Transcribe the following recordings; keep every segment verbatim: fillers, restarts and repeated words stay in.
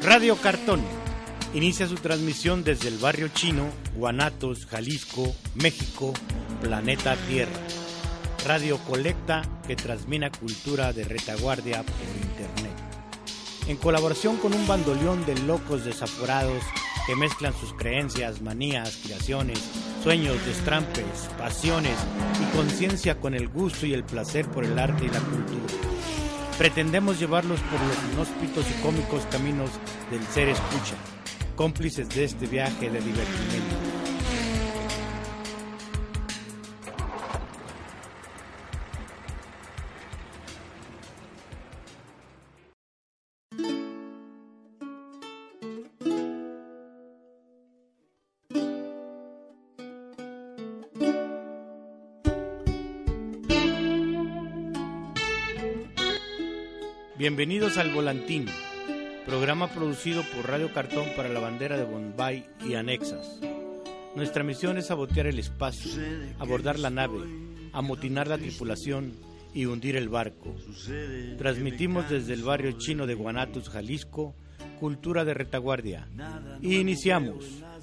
Radio Cartón inicia su transmisión desde el barrio chino, Guanatos, Jalisco, México, planeta Tierra. Radio Colecta que transmite cultura de retaguardia por internet. En colaboración con un bandoleón de locos desaforados que mezclan sus creencias, manías, aspiraciones, sueños, destrampes, pasiones y conciencia con el gusto y el placer por el arte y la cultura. Pretendemos llevarlos por los inhóspitos y cómicos caminos del ser escucha, cómplices de este viaje de divertimento. Bienvenidos al Volantín, programa producido por Radio Cartón para la bandera de Bombay y anexas. Nuestra misión es sabotear el espacio, abordar la nave, amotinar la tripulación y hundir el barco. Transmitimos desde el barrio chino de Guanatos, Jalisco, cultura de retaguardia. Y iniciamos.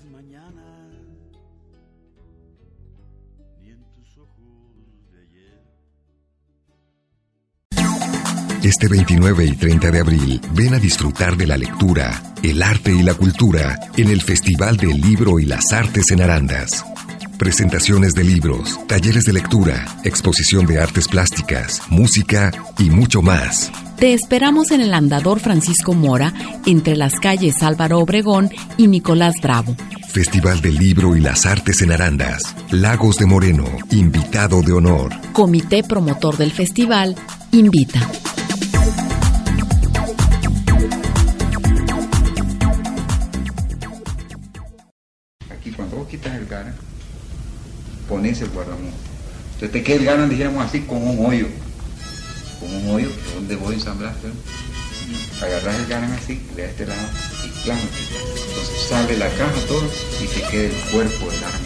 Este veintinueve y treinta de abril, ven a disfrutar de la lectura, el arte y la cultura en el Festival del Libro y las Artes en Arandas. Presentaciones de libros, talleres de lectura, exposición de artes plásticas, música y mucho más. Te esperamos en el Andador Francisco Mora, entre las calles Álvaro Obregón y Nicolás Bravo. Festival del Libro y las Artes en Arandas. Lagos de Moreno, invitado de honor. Comité promotor del festival, invita. Cuando vos quitas el garan, pones el guardamón. Entonces te queda el garan, dijéramos así, con un hoyo. Con un hoyo, donde vos ensamblaste, ¿no? Agarras el garan así, de este lado, y claro, entonces sale la caja todo y te queda el cuerpo del arma.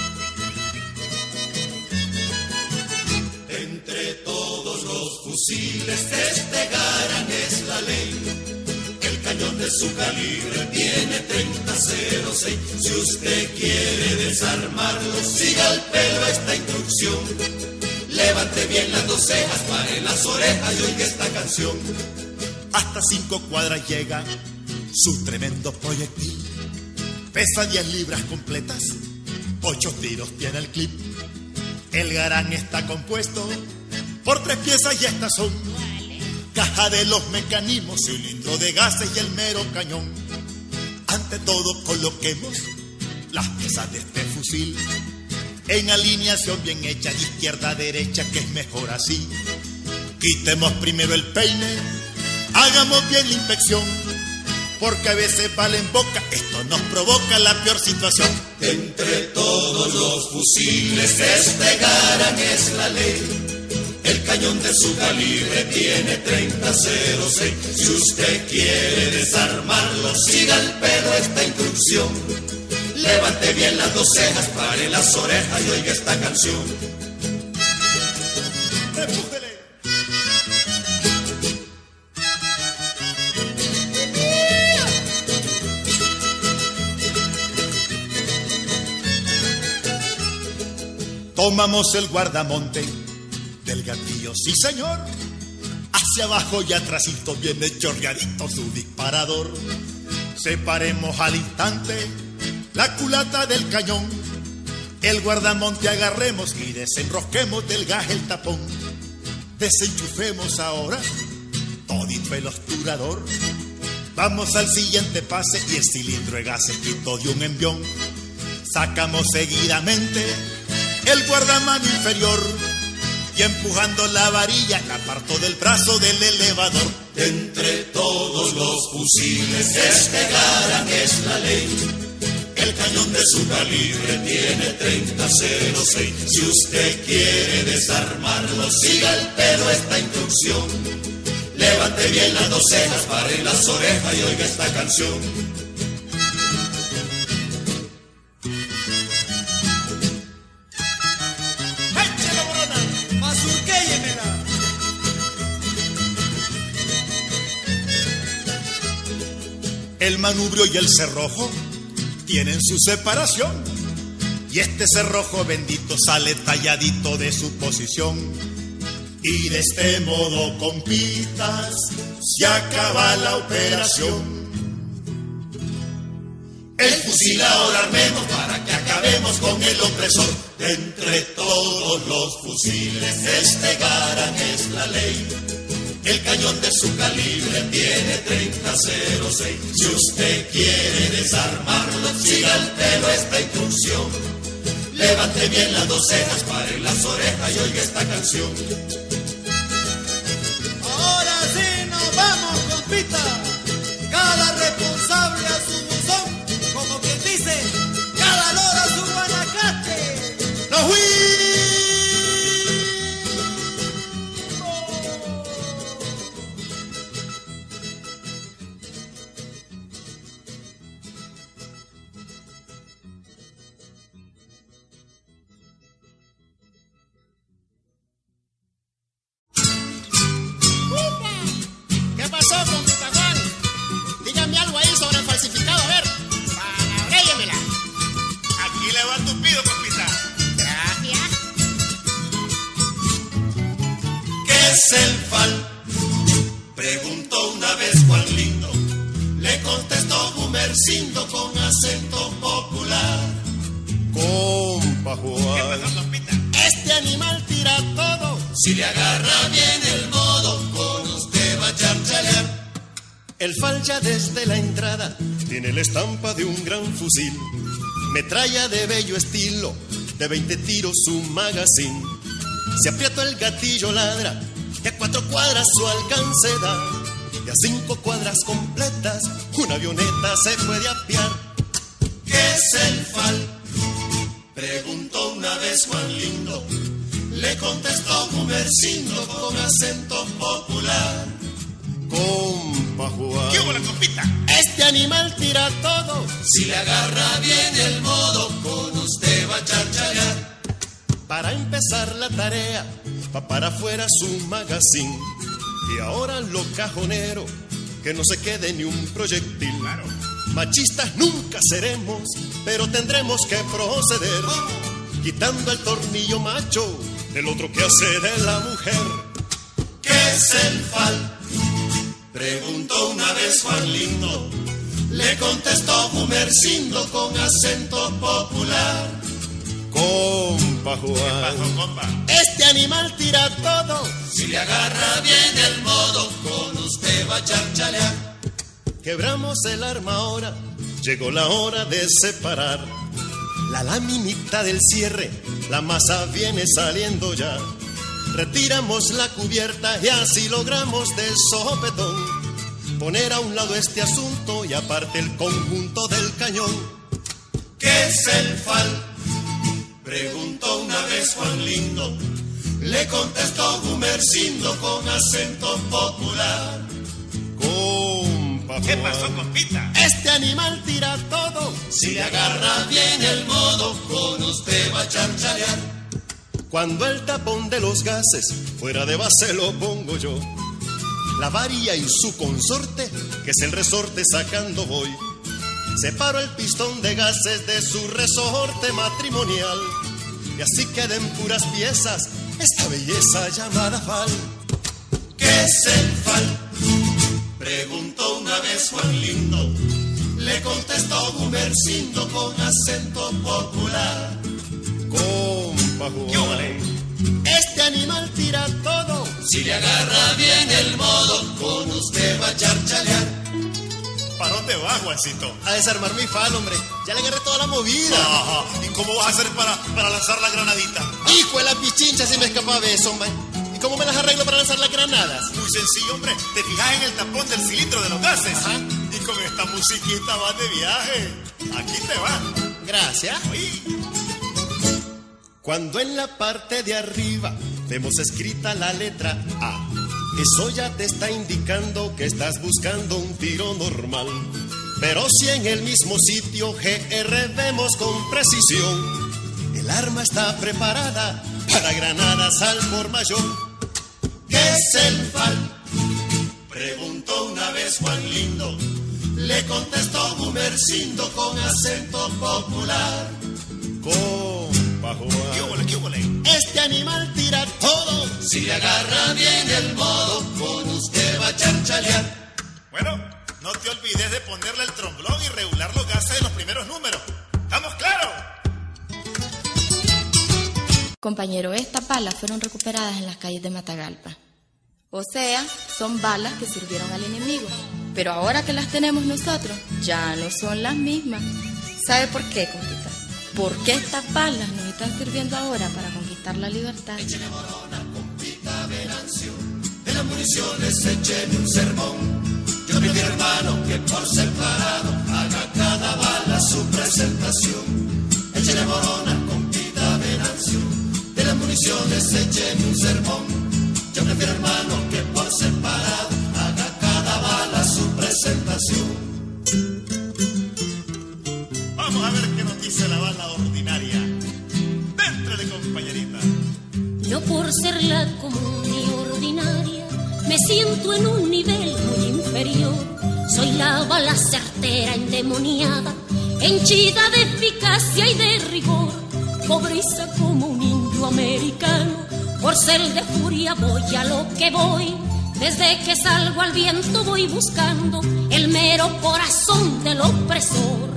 Entre todos los fusiles este garan es la ley. El cañón de su calibre tiene treinta cero seis. Si usted quiere desarmarlo, siga al pelo esta instrucción. Levante bien las dos cejas, pare las orejas y oiga esta canción. Hasta cinco cuadras llega su tremendo proyectil. Pesa diez libras completas, ocho tiros tiene el clip. El garán está compuesto por tres piezas y estas son: caja de los mecanismos, cilindro de gases y el mero cañón. Ante todo coloquemos las piezas de este fusil en alineación bien hecha, de izquierda a derecha, que es mejor así. Quitemos primero el peine, hagamos bien la inspección, porque a veces vale en boca, esto nos provoca la peor situación. Entre todos los fusiles este garan es la ley. El cañón de su calibre tiene treinta cero seis. Si usted quiere desarmarlo, siga al pedo esta instrucción. Levante bien las dos cejas, pare las orejas y oiga esta canción. ¡Empújele! Tomamos el guardamonte del gatillo, sí señor. Hacia abajo y atrásito viene chorreadito su disparador. Separemos al instante la culata del cañón. El guardamonte agarremos y desenrosquemos del gas el tapón. Desenchufemos ahora todito el obturador. Vamos al siguiente pase y el cilindro de gases quitó de un envión. Sacamos seguidamente el guardamano inferior y empujando la varilla la apartó del brazo del elevador. Entre todos los fusiles este garan es la ley. El cañón de su calibre tiene treinta cero seis. Si usted quiere desarmarlo, siga al pedo esta instrucción. Levante bien las dos cejas, pare las orejas y oiga esta canción. El manubrio y el cerrojo tienen su separación, y este cerrojo bendito sale talladito de su posición. Y de este modo, compitas, se acaba la operación. El fusil ahora armemos para que acabemos con el opresor. De entre todos los fusiles este Garand es la ley. El cañón de su calibre tiene treinta cero seis. Si usted quiere desarmarlo, siga al pelo esta instrucción. Levante bien las dos cejas, pare las orejas y oiga esta canción. Ahora sí nos vamos, compita. Cada responsable a su buzón, como quien dice, cada loro a su guanacaste. ¡Nos fuimos! ¿Qué pasó, compita Juan? Dígame algo ahí sobre el falsificado, a ver. Palabréyemela. Aquí le va tupido, compita. Gracias. ¿Qué es el fal? Preguntó una vez Juan Lindo. Le contestó Gumercindo con acento popular. Compa Juan. Este animal tira todo. Si le agarra bien el modo, con usted va a charchalear. El fal ya desde la entrada tiene la estampa de un gran fusil, metralla de bello estilo, de veinte tiros su magazine. Si aprieto el gatillo ladra, y a cuatro cuadras su alcance da, y a cinco cuadras completas una avioneta se puede apiar. ¿Qué es el fal? Preguntó una vez Juan Lindo. Le contestó Gumercindo con acento popular. Compa Juan. ¿Qué hubo la compita? Este animal tira todo. Si le agarra bien el modo, con usted va a charchalear. Para empezar la tarea, va para afuera su magazine, y ahora lo cajonero, que no se quede ni un proyectil. Claro. Machistas nunca seremos, pero tendremos que proceder, quitando el tornillo macho del otro que hace de la mujer. ¿Qué es el fal? Preguntó una vez Juan Lindo. Le contestó Gumercindo con acento popular. Compa ¿Qué Juan. pasó, compa? Este animal tira todo. Si le agarra bien el modo, con usted va a charchalear. Quebramos el arma ahora, llegó la hora de separar la laminita del cierre, la masa viene saliendo ya. Retiramos la cubierta y así logramos de sopetón poner a un lado este asunto y aparte el conjunto del cañón. ¿Qué es el fal? Preguntó una vez Juan Lindo. Le contestó Gumercindo con acento popular. Compa ¿Qué Juan. pasó, compita? Este animal tira todo. Si le agarra bien el modo, con usted va a charchalear. Cuando el tapón de los gases fuera de base lo pongo yo, la varia y su consorte, que es el resorte sacando voy. Separo el pistón de gases de su resorte matrimonial, y así queden puras piezas esta belleza llamada fal. ¿Qué es el fal? Preguntó una vez Juan Lindo. Le contestó Gumercindo con acento popular. Compa Juan. Este animal tira todo. Si le agarra bien el modo, con usted va a charchalear. ¿Para dónde vas, Juancito? A desarmar mi fal, hombre. Ya le agarré toda la movida. Ajá. ¿Y cómo vas a hacer para, para lanzar la granadita? Hijo de la pichincha, si me escapaba de eso, hombre. ¿Y cómo me las arreglo para lanzar las granadas? Muy sencillo, hombre. Te fijas en el tapón del cilindro de los gases. Ajá. Y con esta musiquita vas de viaje. Aquí te va. Gracias. Oí. Cuando en la parte de arriba vemos escrita la letra A, eso ya te está indicando que estás buscando un tiro normal. Pero si en el mismo sitio G R vemos con precisión, el arma está preparada para granadas al por mayor. ¿Qué es el fal? Preguntó una vez Juan Lindo. Le contestó Gumercindo con acento popular. Compa Juan, ¿qué huele, qué huele? Este animal tira todo. Si le agarra bien el modo, con usted va a charchalear. Bueno, no te olvides de ponerle el tromblón y regular los gases de los primeros números. ¿Estamos claros? Compañero, estas balas fueron recuperadas en las calles de Matagalpa. O sea, son balas que sirvieron al enemigo. Pero ahora que las tenemos nosotros, ya no son las mismas. ¿Sabe por qué, compita? Porque estas balas nos están sirviendo ahora para conquistar la libertad. Échele morona, compita Venancio. De las municiones écheme un sermón. Yo prefiero, hermano, que por separado haga cada bala su presentación. Échele morona, compita Venancio. De las municiones écheme un sermón. Yo prefiero, hermano, que por separado haga cada bala su presentación. Vamos a ver qué nos dice la bala ordinaria. Déntrale, compañerita. Yo por ser la común y ordinaria me siento en un nivel muy inferior. Soy la bala certera, endemoniada, henchida de eficacia y de rigor. Pobreza como un indio americano, por ser de furia voy a lo que voy. Desde que salgo al viento voy buscando el mero corazón del opresor.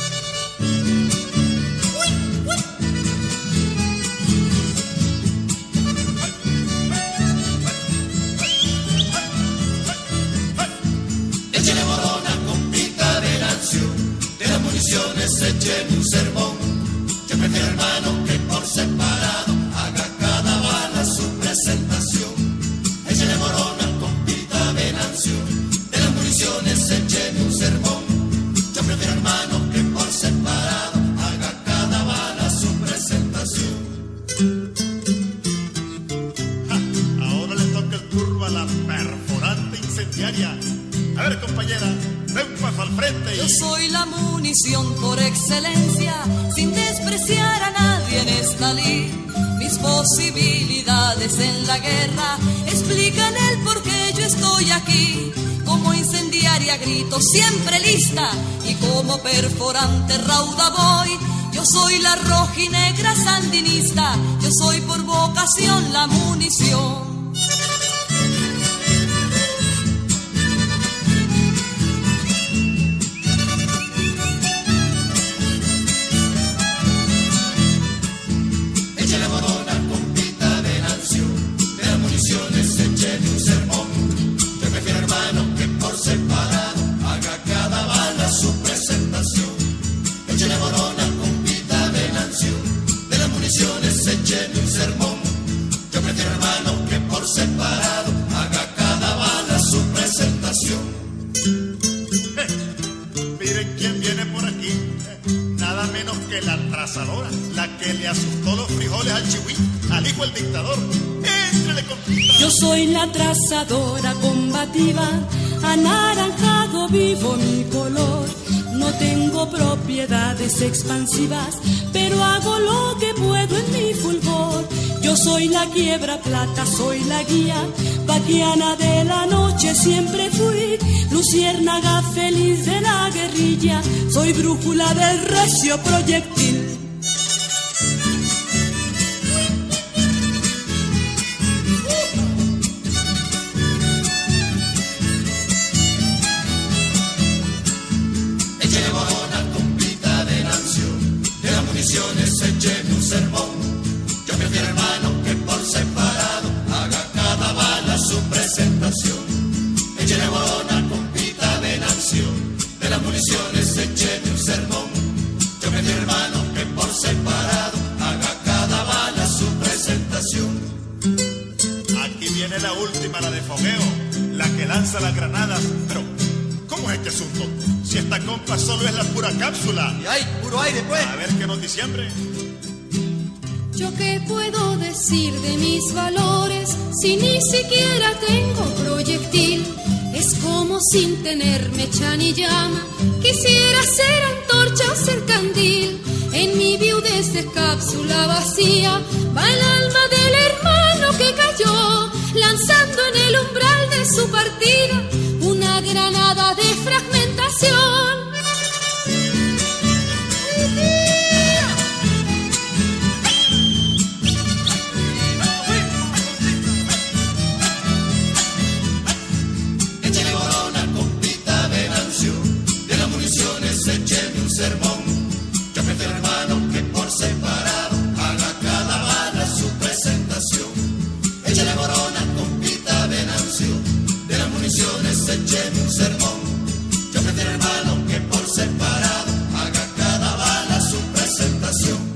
Échele morona, compita Venancio. De las municiones écheme un sermón. Yo prefiero, hermano, que por separado haga cada bala su presentación. Échele morona, compita Venancio. De las municiones écheme un sermón. Yo prefiero, hermano, que por separado haga cada bala su presentación. Ja, ahora le toca el turno a la perforante incendiaria. A ver, compañera, de un paso al frente y... Yo soy la munición por excelencia, sin despreciar a nadie en esta lid. Mis posibilidades en la guerra explican el por qué yo estoy aquí. Como incendiaria grito siempre lista, y como perforante rauda voy. Yo soy la rojinegra sandinista, yo soy por vocación la munición. Échele morona, compita Venancio. De las municiones écheme un sermón. Yo prefiero, hermano, que por separado haga cada bala su presentación. Échele morona, compita Venancio. De las municiones écheme un sermón. Yo prefiero, hermano, que por separado haga cada bala su presentación. Miren quién viene por aquí. Nada menos que la trazadora, la que le asustó los frijoles al chihuí, al hijo del dictador. ¡Éntrele, compita! Yo soy la trazadora combativa, anaranjado vivo mi color. No tengo propiedades expansivas, pero hago lo que puedo en mi fulgor. Yo soy la quiebra plata, soy la guía, vaquiana de la noche siempre fui, luciérnaga feliz de la guerrilla, soy brújula del recio proyectil. Échele morona, compita Venancio. De las municiones écheme un sermón. Yo prefiero, hermano, que por separado haga cada bala su presentación. Échele morona, compita Venancio. De las municiones écheme un sermón. Yo prefiero, hermano, que por separado haga cada bala su presentación. Aquí viene la última, la de fogueo, la que lanza las granadas. Pero, ¿cómo es este asunto? Si esta compa solo es la pura cápsula. Y hay puro aire, pues. A ver qué nos diciembre. ¿Yo qué puedo decir de mis valores si ni siquiera tengo proyectil? Es como sin tener mecha ni llama, quisiera ser antorcha o ser candil. En mi viudez de cápsula vacía va el alma del hermano que cayó, lanzando en el umbral de su partida una una granada de fragmentación. Échale Borona, compita Venancio, de las municiones écheme un sermón. Yo prefiero, hermano, que por separado haga cada bala su presentación. Échale Borona, compita Venancio, de las municiones écheme un sermón. Yo prefiero, hermano, que por separado haga cada bala su presentación.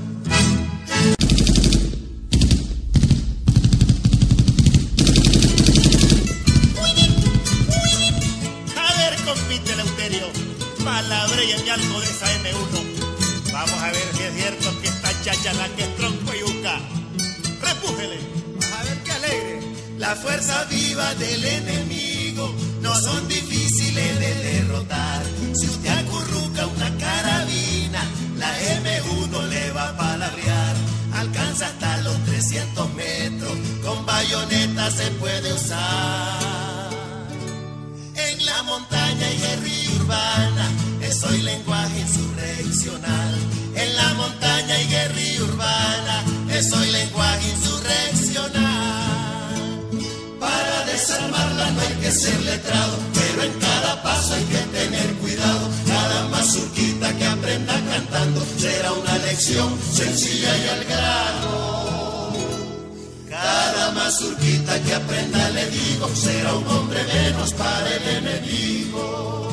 A ver, compite Eleuterio, palabréame algo de esa eme uno. Vamos a ver si es cierto que esta chacha la que es tronco y yuca. Repújele. Vas a ver qué alegre. Las fuerzas vivas del enemigo no son difíciles de derrotar. Si usted acurruca una carabina, la eme uno le va a palabrear. Alcanza hasta los trescientos metros, con bayoneta se puede usar. En la montaña y guerrilla urbana, soy lenguaje insurreccional. En la montaña y guerrilla urbana, soy lenguaje insurreccional. Para desarmarla no hay que ser letrado, pero en cada paso hay que tener cuidado. Cada mazurquita que aprenda cantando será una lección sencilla y al grano. Cada mazurquita que aprenda, le digo, será un hombre menos para el enemigo.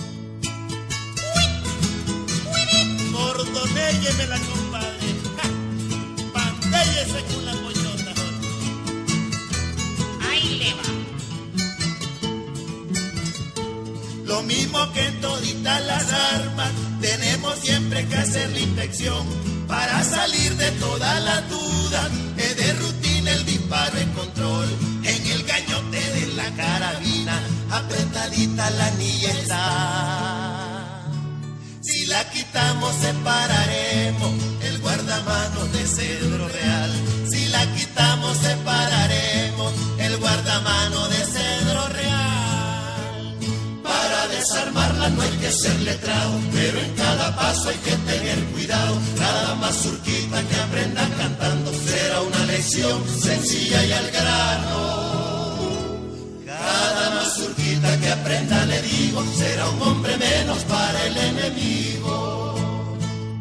Cordonéllemela, compadre. Pantéllese con la pollota. Ahí le va. Lo mismo que en toditas las armas, tenemos siempre que hacer la inspección para salir de todas las dudas. Es de rutina el disparo en control. En el gañote de la carabina, apretadita la anilla está. Si la quitamos separaremos el guardamanos de cedro real. Si la quitamos separaremos el guardamano de cedro real. Para desarmarla no hay que ser letrado, pero en cada paso hay que tener cuidado. Cada mazurquita que aprenda cantando será una lección sencilla y al grano. Cada mazurquita que aprenda, le digo, será un hombre menos para el enemigo.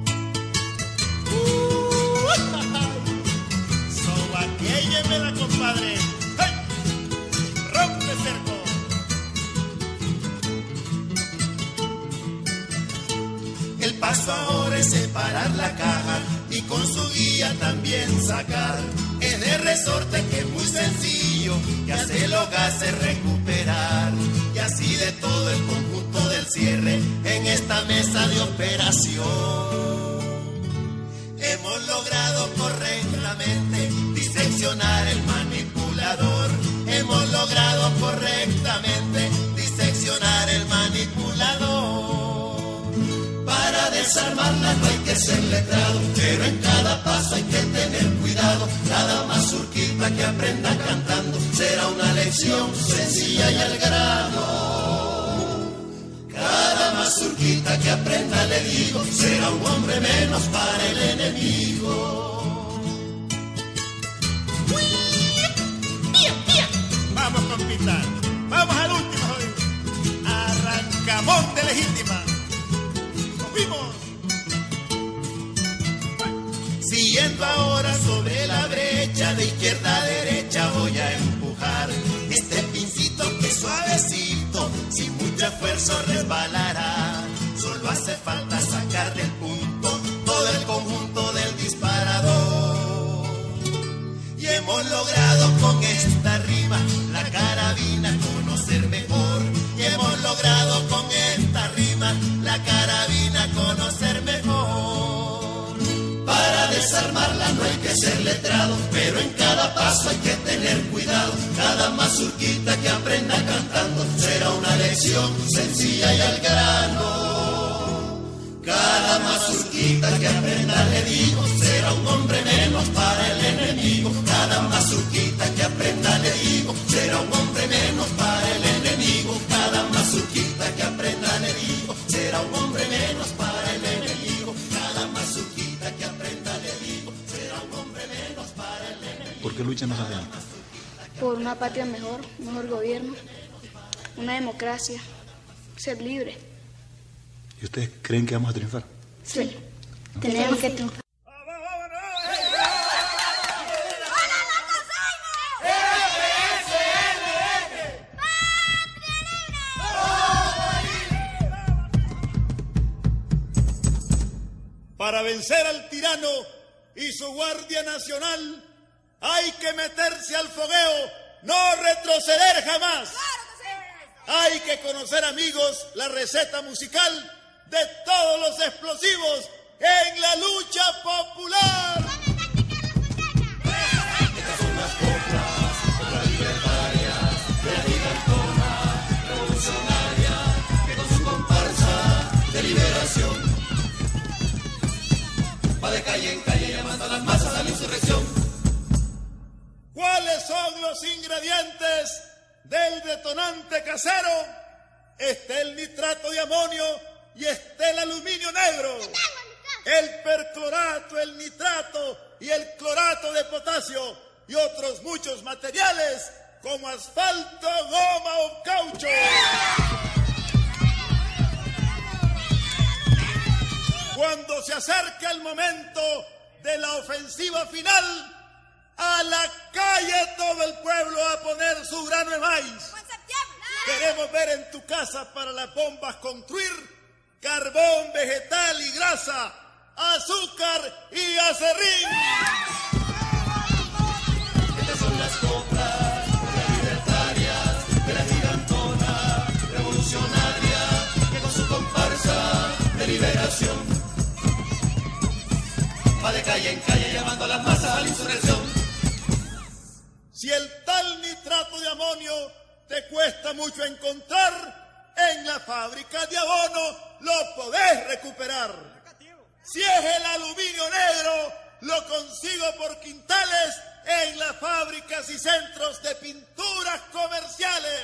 Uh, Sobaquéllemela, compadre. ¡Hey! ¡Rompe cerco! El paso ahora es separar la caja y con su guía también sacar. Es de resorte que es muy sencillo, que hace los gases recuperar. Y así de todo el conjunto del cierre en esta mesa de operación. Hemos logrado correctamente diseccionar el manipulador. Hemos logrado correctamente diseccionar el manipulador. Para desarmarla no hay que ser letrado, pero en cada paso hay que tener cuidado. Cada mazurquita que aprenda cantando será una lección sencilla y al grano. Cada mazurquita que aprenda, le digo, será un hombre menos para el enemigo. Vamos, compita. Vamos al último, joder. Arrancamonte legítima. Nos vimos. Siguiendo ahora sobre la brecha, de izquierda a derecha voy a empujar. Este pincito que suavecito, sin mucho esfuerzo resbalará. Solo hace falta sacar del punto todo el conjunto del disparador. Y hemos logrado con esta rima la carabina conocer mejor. Y hemos logrado con esta rima la carabina conocer mejor. Para desarmarla no hay que ser letrado, pero en cada paso hay que tener cuidado. Cada mazurquita que aprenda cantando será una lección sencilla y al grano. Cada mazurquita que aprenda, le digo, será un hombre menos para el enemigo. Cada mazurquita que aprenda, le digo, será un hombre menos para el enemigo. Cada mazurquita qué luchan los aldeanos? Por una patria mejor, un mejor gobierno, una democracia, ser libre. ¿Y ustedes creen que vamos a triunfar? Sí, tenemos que triunfar. Para vencer al tirano y su Guardia Nacional hay que meterse al fogueo, no retroceder jamás. Hay que conocer, amigos, la receta musical de todos los explosivos en la lucha popular. Estas son las coplas, coplas libertarias, de la gigantona revolucionaria, que con su comparsa de liberación va de calle en calle llamando a las masas a la insurrección. ¿Cuáles son los ingredientes del detonante casero? Está el nitrato de amonio y está el aluminio negro. El perclorato, el nitrato y el clorato de potasio y otros muchos materiales como asfalto, goma o caucho. Cuando se acerca el momento de la ofensiva final, a la calle todo el pueblo a poner su grano de maíz. Queremos ver en tu casa para las bombas construir carbón, vegetal y grasa, azúcar y acerrín. Estas son las coplas, coplas libertarias, de la gigantona revolucionaria, que con su comparsa de liberación va de calle en calle llamando a las masas a la insurrección. Si el tal nitrato de amonio te cuesta mucho encontrar, en la fábrica de abono lo podés recuperar. Si es el aluminio negro, lo consigo por quintales en las fábricas y centros de pinturas comerciales.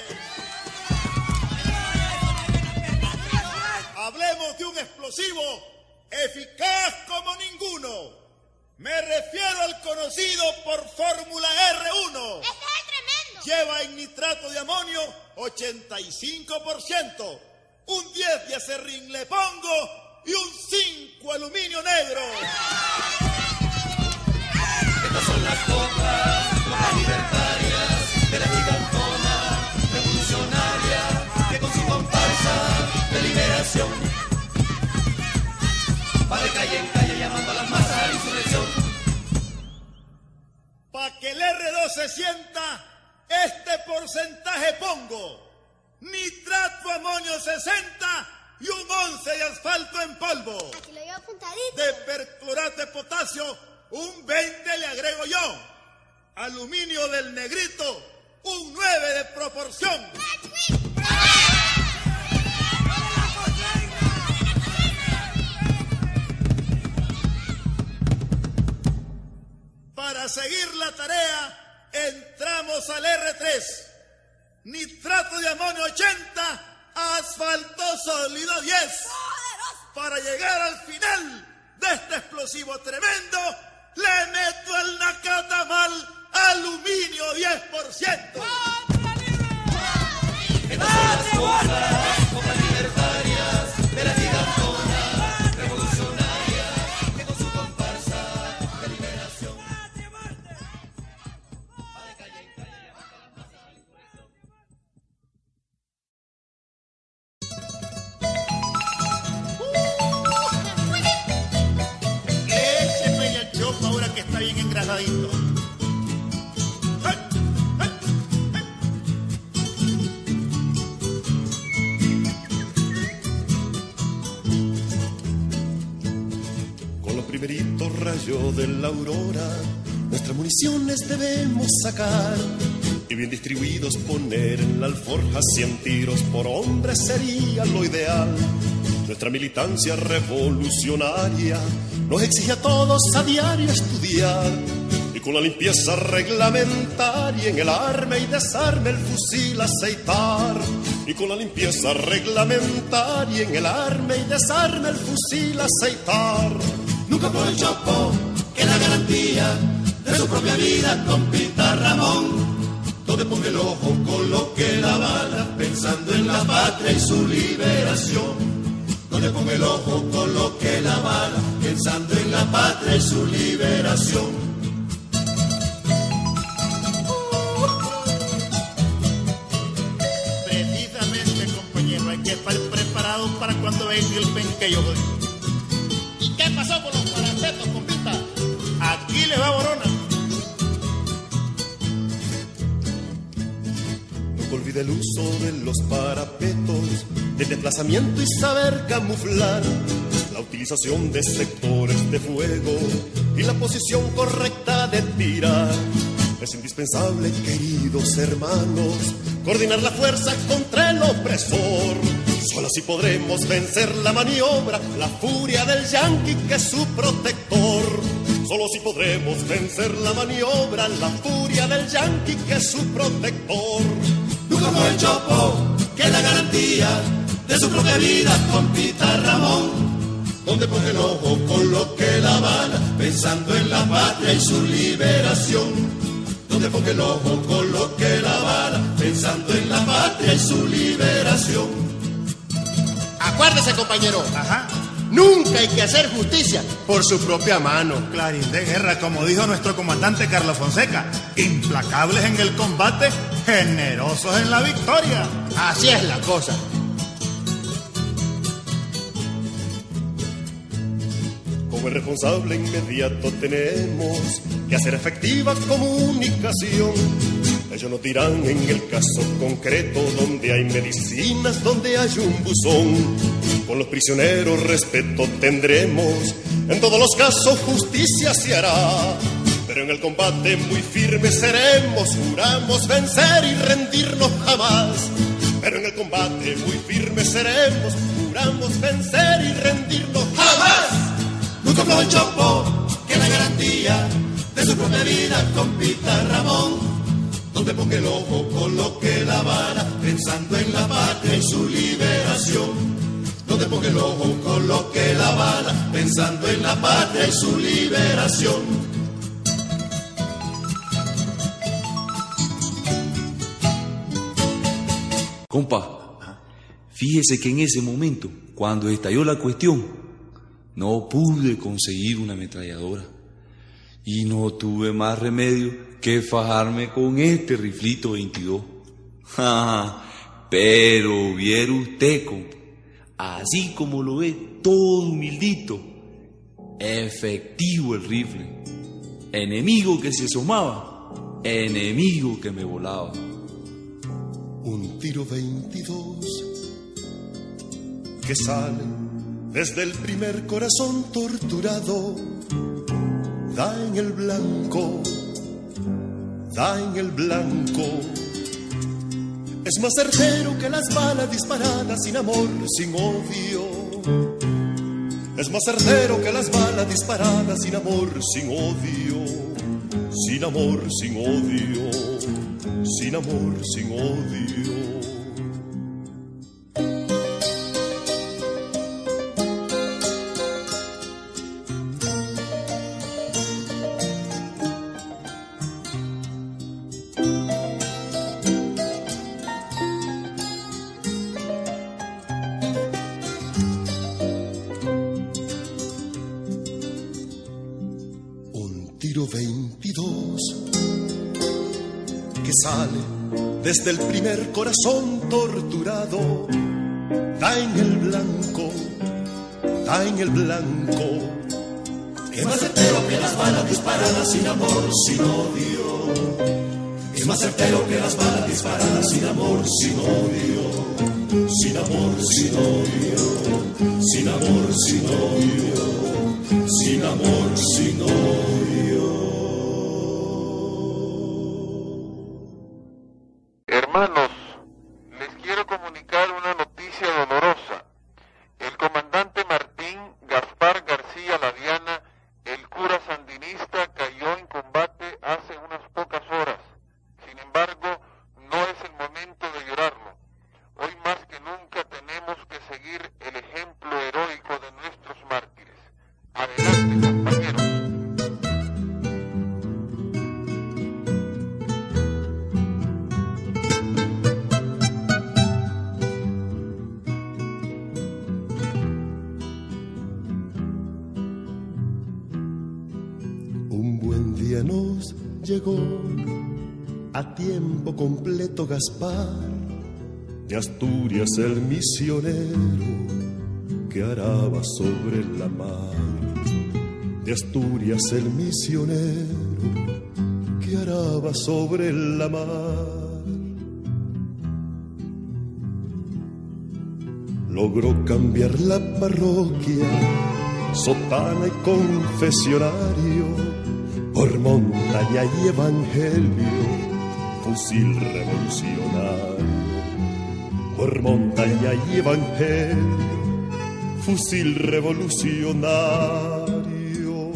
Hablemos de un explosivo eficaz como ninguno. Me refiero al conocido por fórmula R uno. ¡Este es el tremendo! Lleva en nitrato de amonio ochenta y cinco por ciento. Un diez de acerrín le pongo y un cinco aluminio negro. Estas son las coplas, coplas libertarias, de la gigantona revolucionaria, que con su comparsa de liberación va de calle en calle llamando a las masas a la insurrección. Pa' que el R dos se sienta, este porcentaje pongo. Nitrato amonio sesenta y un once de asfalto en polvo. Aquí lo llevo apuntadito. De perclorato de potasio, un veinte le agrego yo. Aluminio del negrito, un nueve de proporción. Para seguir la tarea, entramos al R tres. Nitrato de amonio ochenta, asfalto sólido diez. Para llegar al final de este explosivo tremendo, le meto el nacatamal aluminio diez por ciento. Estas son las coplas, coplas libertarias, de la gigantona revolucionaria, que con su comparsa de liberación va de calle en calle llamando a las masas a la insurrección. Écheme el chopo ahora que está bien engrasadito. Con los primeritos rayos de la aurora, nuestras municiones debemos sacar y bien distribuidos poner en la alforja. Cien tiros por hombre sería lo ideal. Nuestra militancia revolucionaria nos exige a todos a diario estudiar, y con la limpieza reglamentaria en el arme y desarme el fusil aceitar. Y con la limpieza reglamentaria en el arme y desarme el fusil aceitar. Nunca por el chopo, que la garantía de de su propia vida, compita Ramón. Donde ponga el ojo, coloque la bala, pensando en la patria y su liberación. Donde ponga el ojo, coloque la bala, pensando en la patria y su liberación. Precisamente, compañero, hay que estar preparado para cuando venga el penqueyo. ¿Y qué pasó con los parapetos, compita? Aquí le va Borona. Olvide el uso de los parapetos, del desplazamiento y saber camuflar, la utilización de sectores de fuego y la posición correcta de tirar. Es indispensable, queridos hermanos, coordinar la fuerza contra el opresor. Solo así podremos vencer la maniobra, la furia del yanqui que es su protector. Solo así podremos vencer la maniobra, la furia del yanqui que es su protector. Nunca fue el Chopo, que es la garantía de su propia vida, compita Ramón. Donde pone el ojo, coloque la bala, pensando en la patria y su liberación. Donde pone el ojo, coloque la bala, pensando en la patria y su liberación. Acuérdese, compañero. Ajá. Nunca hay que hacer justicia por su propia mano. Clarín de guerra, como dijo nuestro comandante Carlos Fonseca. Implacables en el combate, generosos en la victoria. Así es la cosa. Como el responsable inmediato tenemos que hacer efectiva comunicación. Ellos nos dirán en el caso concreto donde hay medicinas, donde hay un buzón. Con los prisioneros respeto tendremos, en todos los casos justicia se hará. Pero en el combate muy firmes seremos, juramos vencer y rendirnos jamás. Pero en el combate muy firmes seremos, juramos vencer y rendirnos jamás. Nunca fue el Chopo, que es la garantía de su propia vida, compita Ramón. Donde ponga el ojo, coloque la bala, pensando en la patria y su liberación. Donde ponga el ojo, coloque la bala, pensando en la patria y su liberación. Compa, fíjese que en ese momento, cuando estalló la cuestión, no pude conseguir una ametralladora. Y no tuve más remedio que fajarme con este riflito veintidós. Pero viera usted, compa, así como lo ve, todo humildito, efectivo el rifle. Enemigo que se asomaba, enemigo que me volaba. Un tiro veintidós que sale desde el primer corazón torturado, da en el blanco, da en el blanco. Es más certero que las balas disparadas sin amor, sin odio. Es más certero que las balas disparadas sin amor, sin odio. Sin amor, sin odio. Sin amor, sin odio. Desde el primer corazón torturado, da en el blanco, da en el blanco. Es más certero que las balas disparadas sin amor, sin odio. Es más certero que las balas disparadas sin amor, sin odio. Sin amor, sin odio. Sin amor, sin odio. Sin amor, sin odio. Hermanos, les quiero comunicar una noticia dolorosa. El comandante Martín Gaspar García Laviana, el cura sandinista, cayó en combate hace unas pocas horas. Sin embargo, no es el momento de llorarlo. Hoy más que nunca tenemos que seguir el ejemplo heroico de nuestros mártires. llegó a tiempo completo Gaspar, de Asturias el misionero que araba sobre la mar. De Asturias el misionero que araba sobre la mar. Logró cambiar la parroquia, sotana y confesionario, por montaña y evangelio, fusil revolucionario. Por montaña y evangelio, fusil revolucionario.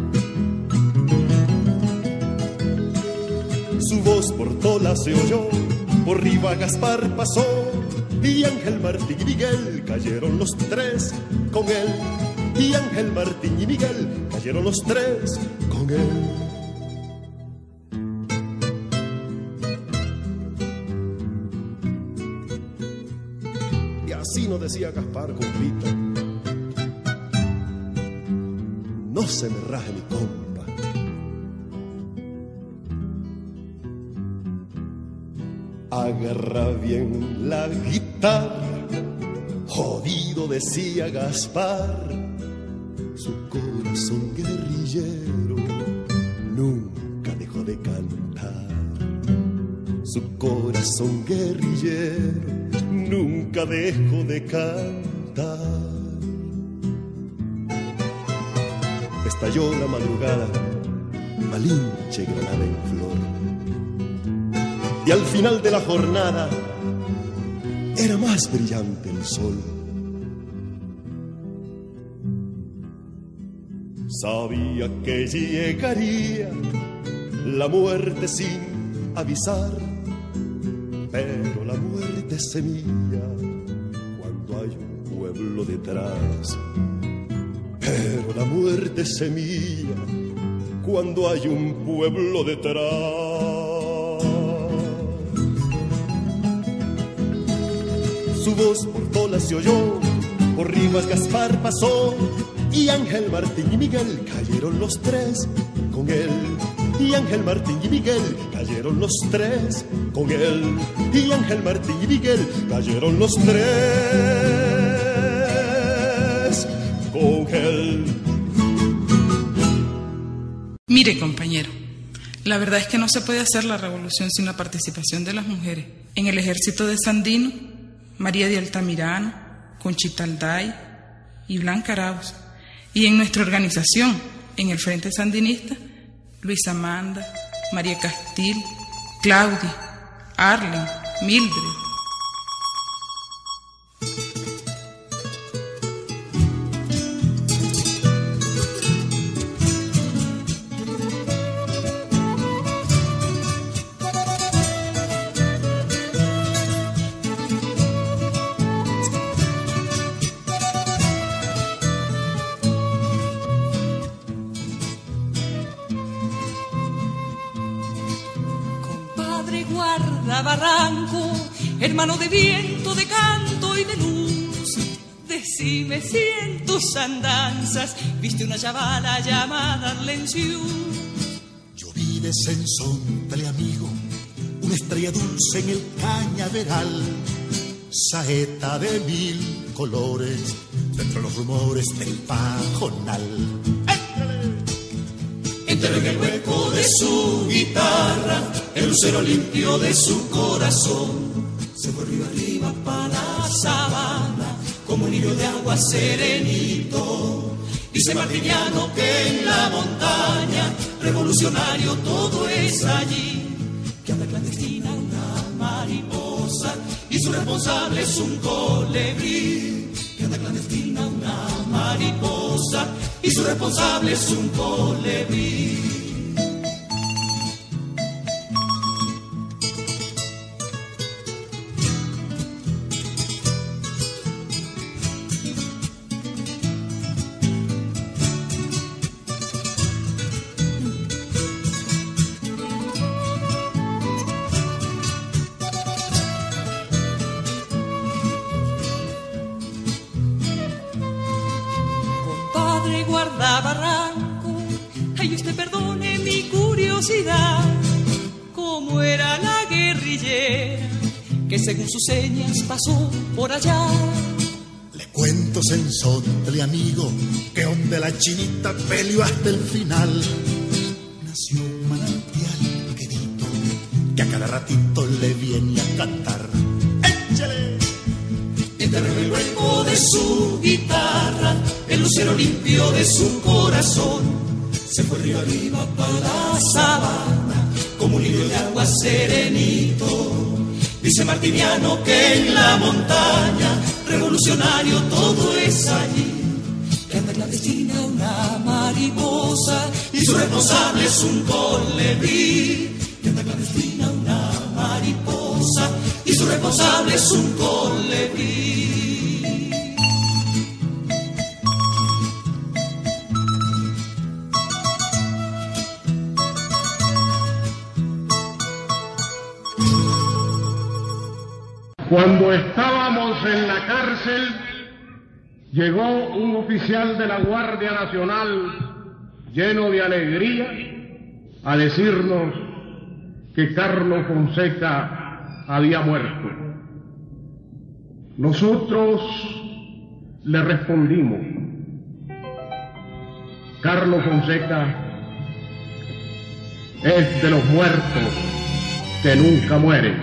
Su voz por Tola se oyó, por Riva Gaspar pasó, y Ángel Martín y Miguel cayeron los tres con él. Y Ángel Martín y Miguel cayeron los tres con él. Y así nos decía Gaspar, compita: no se me raje mi compa. Agarra bien la guitarra, jodido decía Gaspar. Su corazón guerrillero nunca dejó de cantar. Su corazón guerrillero nunca dejó de cantar. Estalló la madrugada, Malinche, Granada en flor. Y al final de la jornada era más brillante el sol. Sabía que llegaría la muerte sin avisar, pero la muerte es semilla cuando hay un pueblo detrás. Pero la muerte es semilla cuando hay un pueblo detrás. Su voz por Tola se oyó, por Rivas Gaspar pasó, y Ángel Martín y Miguel cayeron los tres con él. Y Ángel Martín y Miguel cayeron los tres con él. Y Ángel Martín y Miguel cayeron los tres con él. Mire, compañero, la verdad es que no se puede hacer la revolución sin la participación de las mujeres. En el ejército de Sandino, María de Altamirano, Conchita Alday y Blanca Arauz. Y en nuestra organización, en el Frente Sandinista, Luisa Amanda, María Castil, Claudia, Arlen, Mildred. Barranco, hermano de viento, de canto y de luz, decime si en tus andanzas viste una chavala llamada Arlenciú. Yo vi de Sensontle, amigo, una estrella dulce en el cañaveral, saeta de mil colores, dentro de los rumores del pajonal. Entró en el hueco de su guitarra el lucero limpio de su corazón. Se fue arriba, arriba para la sabana, como un hilo de agua serenito. Dice Martiniano que en la montaña, revolucionario todo es allí. Que anda clandestina una mariposa y su responsable es un colibrí. Que anda clandestina una mariposa y su responsable es un colibrí. Barranco, ay, usted perdone mi curiosidad. que según sus señas pasó por allá. Le cuento sensontle amigo, que donde la chinita peleó hasta el final, nació un manantial querido, que a cada ratito le viene a cantar. ¡Échale! Entre el hueco de su guitarra, el lucero limpio de su corazón, se fue río arriba para la sabana, como un lirio de agua serenito. Dice Martiniano que en la montaña, revolucionario todo es allí, que anda clandestina una mariposa y su responsable es un colibrí. Que anda clandestina una mariposa y su responsable es un colibrí. Cuando estábamos en la cárcel, llegó un oficial de la Guardia Nacional lleno de alegría a decirnos que Carlos Fonseca había muerto. Nosotros le respondimos: Carlos Fonseca es de los muertos que nunca mueren.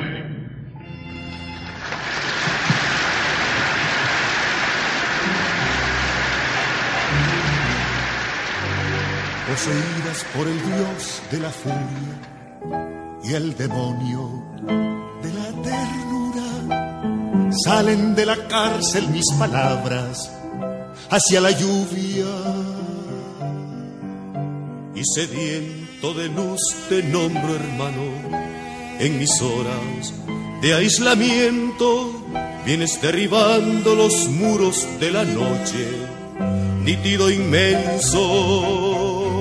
Poseídas por el dios de la furia y el demonio de la ternura, salen de la cárcel mis palabras hacia la lluvia. Y sediento de luz te nombro hermano, en mis horas de aislamiento vienes derribando los muros de la noche, nítido inmenso.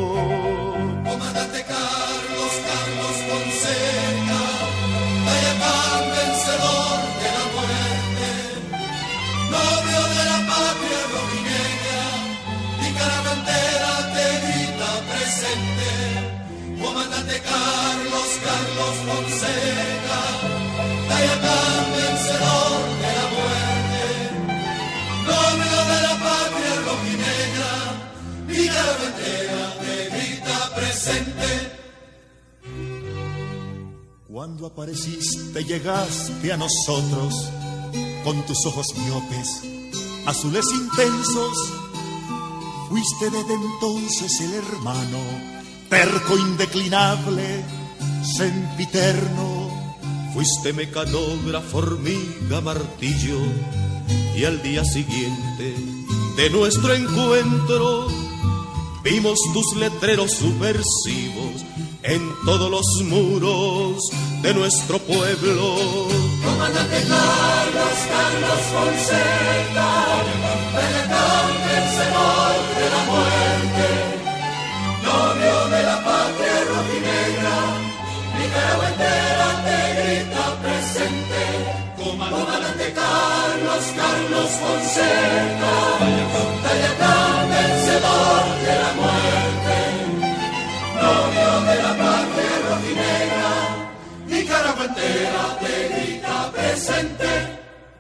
Cuando apareciste llegaste a nosotros con tus ojos miopes, azules intensos. Fuiste desde entonces el hermano, terco, indeclinable, sempiterno. Fuiste mecanógrafo, hormiga, martillo, y al día siguiente de nuestro encuentro vimos tus letreros subversivos en todos los muros de nuestro pueblo. Comandante Carlos, Carlos Fonseca, vencedor de la muerte, novio de la patria rojinegra, Nicaragua entera te grita presente. Comandante Carlos, Carlos Fonseca, Tayacán, vencedor de la muerte, novio de la patria rojinegra, Nicaragua entera te grita presente.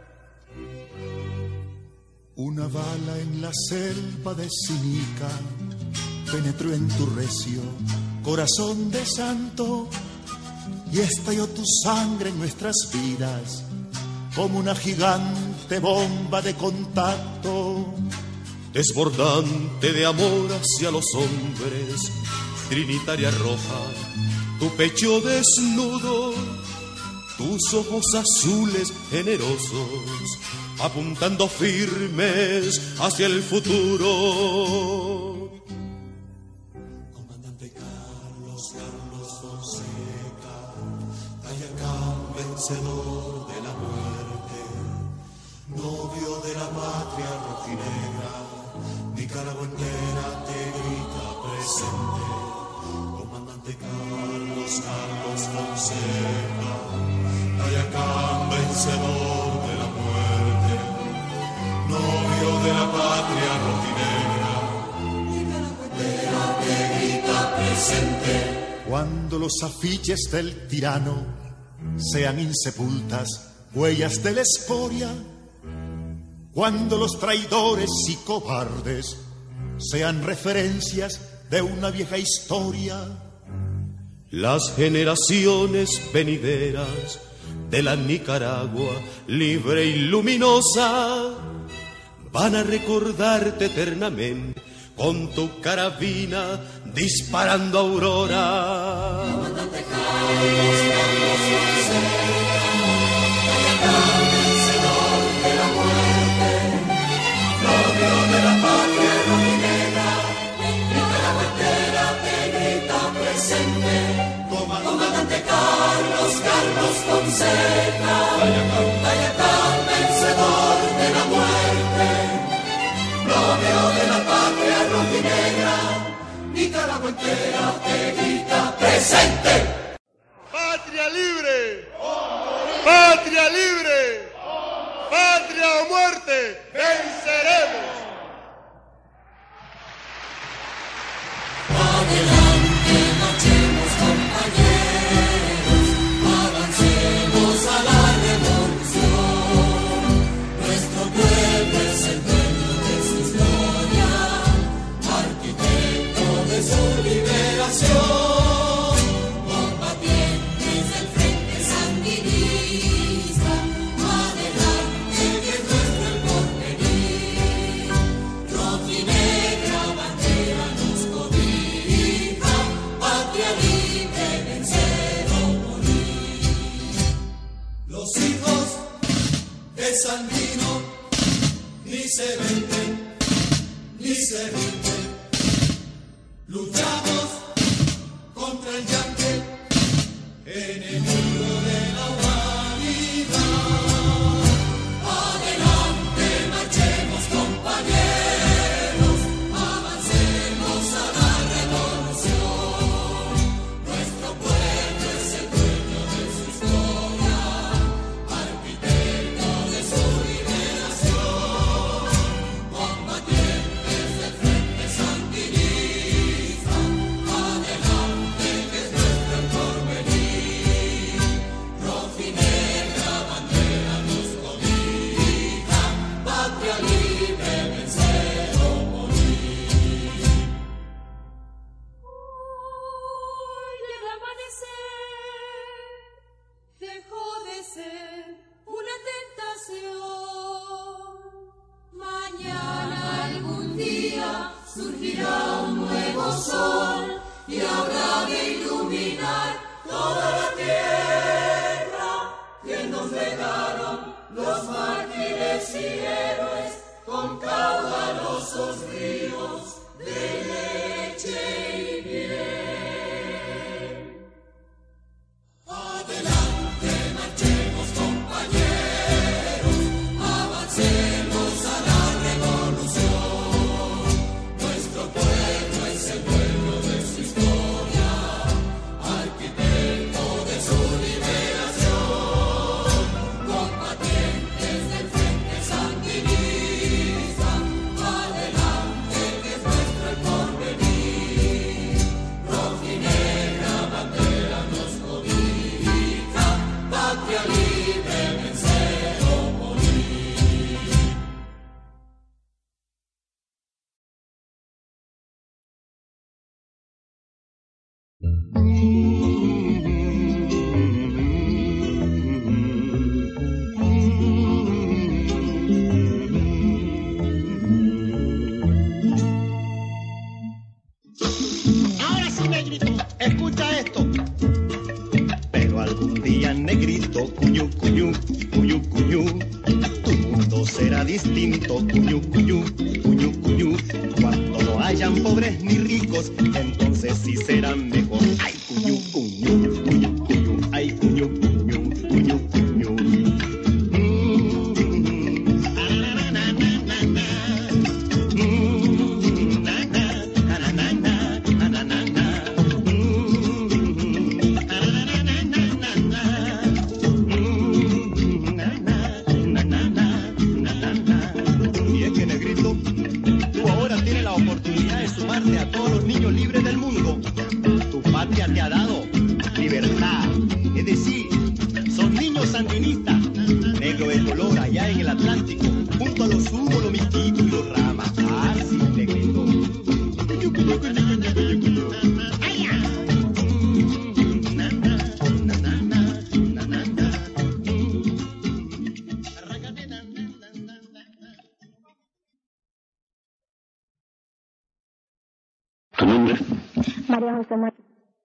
Una bala en la selva de Sinica penetró en tu recio corazón de santo y estalló tu sangre en nuestras vidas como una gigante bomba de contacto, desbordante de amor hacia los hombres, trinitaria roja, tu pecho desnudo, tus ojos azules generosos, apuntando firmes hacia el futuro. Comandante Carlos, Carlos Fonseca, Tayacán, vencedor de la muerte, novio de la patria rojinegra, Nicaragua entera te grita presente. Comandante Carlos, Carlos Fonseca, Tayacán, vencedor de la muerte, novio de la patria rojinegra, Nicaragua entera te grita presente. Cuando los afiches del tirano sean insepultas huellas de la escoria, cuando los traidores y cobardes sean referencias de una vieja historia. Las generaciones venideras de la Nicaragua libre y luminosa van a recordarte eternamente con tu carabina disparando aurora. Comandante Carlos, Carlos Fonseca, Cayetano, vencedor de la muerte, novio de la patria rojinegra, Nicaragua entera te grita presente. Comandante Carlos, Carlos Fonseca, Cayetano, vencedor de la muerte, novio de la patria rojinegra, Nicaragua entera te grita presente. ¡Patria libre! ¡Patria libre! ¡Patria o muerte! ¡Venceremos! Adelante, marchemos compañeros, avancemos a la revolución. Nuestro pueblo es el dueño de su historia, arquitecto de su liberación, combatientes del frente sandinista. Adelante, que es nuestro el porvenir. Roja y negra bandera nos cobija, patria libre, vencer o morir. Los hijos de Sandino ni se venden ni se rinden. Luchamos contra el yanque, enemigo de la humanidad. Adelante, marchemos compañeros, avancemos a la revolución. Nuestro pueblo es el dueño de su historia, arquitecto de su liberación, combatientes del frente sandinista. Adelante, que es nuestro el porvenir. Roja y negra bandera nos cobija, patria libre, vencer o morir. Hoy el amanecer dejó de ser una tentación. Mañana algún día surgirá un nuevo sol y habrá de iluminar toda la tierra que nos legaron los mártires y héroes con caudalosos ríos de leche y miel. Adelante, marchemos compañeros, avancemos a la revolución. Nuestro pueblo es el dueño de su historia, arquitecto de su liberación, combatientes del frente sandinista. Adelante, que es nuestro el porvenir. Roja y negra bandera nos cobija, patria libre, vencer o morir. Ahora sí, negrito, escucha esto. Pero algún día, negrito, cuñu, cuñu, cuñu, cuñu, tu mundo será distinto, cuñu, cuñu, cuñu, cuñu. Cuando no hayan pobres ni ricos, entonces sí serán mejor. Ay, cuñu, cuñu, cuñu, cuñu, ay, cuñu, cuñu, cuñu, cuñu. Y es que, negrito, tú ahora tienes la oportunidad de sumarte a todos los niños libres del Atlántico, junto a los humos, los miquitos y los ramas. Así te gritó. ¿Tu nombre? María José Moreira.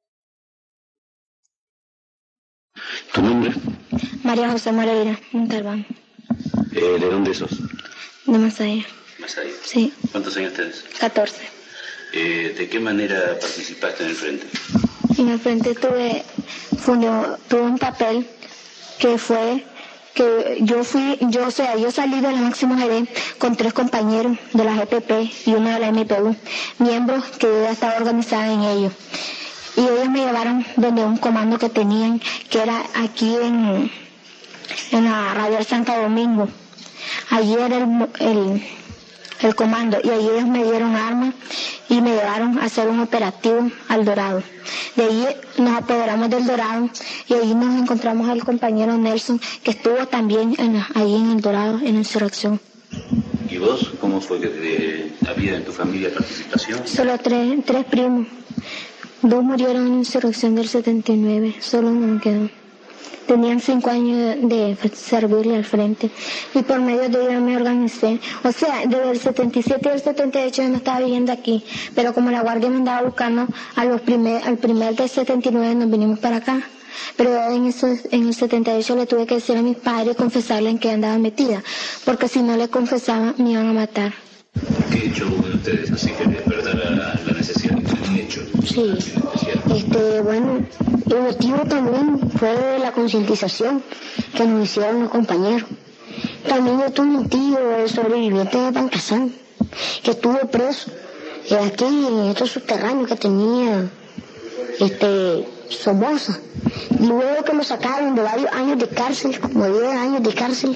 ¿Tu nombre? María José Moreira, Montalbán. Eh, ¿De dónde sos? De Masaya. Masaya. Sí. ¿Cuántos años tenés? catorce. Eh, ¿De qué manera participaste en el frente? En el frente tuve, fundió, tuve un papel que fue que yo fui, yo o sea, yo salí de la Máximo G D con tres compañeros de la G P P y uno de la M P U, miembros que yo ya estaba organizada en ellos. Y ellos me llevaron donde un comando que tenían, que era aquí en, en la Radial Santo Domingo. Allí era el, el, el comando y allí ellos me dieron armas y me llevaron a hacer un operativo al Dorado. De allí nos apoderamos del Dorado y allí nos encontramos al compañero Nelson, que estuvo también en la, allí en el Dorado, en la insurrección. ¿Y vos? ¿Cómo fue que te, había en tu familia participación? Solo tres, tres primos. Dos murieron en la insurrección del setenta y nueve, solo uno quedó. Tenían cinco años de, de servirle al frente y por medio de ellos me organicé. O sea, desde el setenta y siete y el setenta y ocho yo no estaba viviendo aquí, pero como la guardia me andaba buscando, a los primer, al primer del setenta y nueve nos vinimos para acá. Pero en, eso, en el setenta y ocho le tuve que decir a mis padres y confesarle en qué andaba metida, porque si no le confesaba me iban a matar. ¿Qué hecho de ustedes así que despertar la, la necesidad de un hecho? Sí, este, bueno, el motivo también fue la concientización que nos hicieron los compañeros. También yo tuve un tío, el sobreviviente de Pancasán, que estuvo preso aquí en estos subterráneos que tenía este Somoza. Luego que lo sacaron de varios años de cárcel, como diez años de cárcel,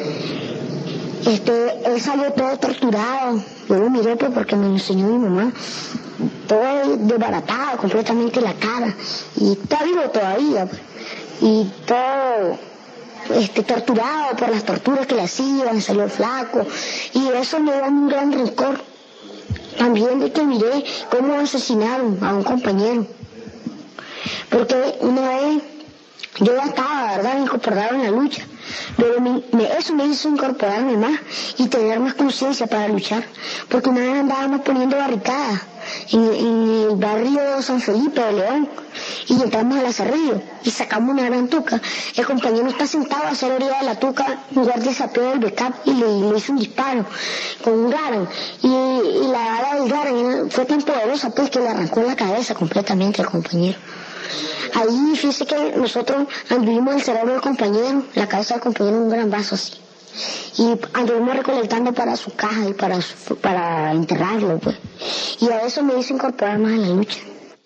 Este, él salió todo torturado, yo lo miré pues porque me lo enseñó mi mamá, todo desbaratado completamente la cara, y está vivo todavía, pues. Y todo este, torturado por las torturas que le hacían, salió flaco, y eso me da un gran rencor, también de que miré cómo asesinaron a un compañero, porque una vez yo ya estaba, ¿verdad?, incorporado en la lucha, pero me, me, eso me hizo incorporarme más y tener más conciencia para luchar, porque una vez andábamos poniendo barricadas en, en el barrio San Felipe de León y entramos a la Cerrillo y sacamos una gran tuca. El compañero está sentado a hacer orilla de la tuca, un guardia se apeó del backup y le, le hizo un disparo con un garan y, y la bala del garan fue tan poderosa pues que le arrancó la cabeza completamente al compañero. Ahí fíjese que nosotros anduvimos el cerebro del compañero, la cabeza del compañero en un gran vaso así. Y anduvimos recolectando para su caja y para, su, para enterrarlo, pues. Y a eso me hizo incorporar más a la lucha.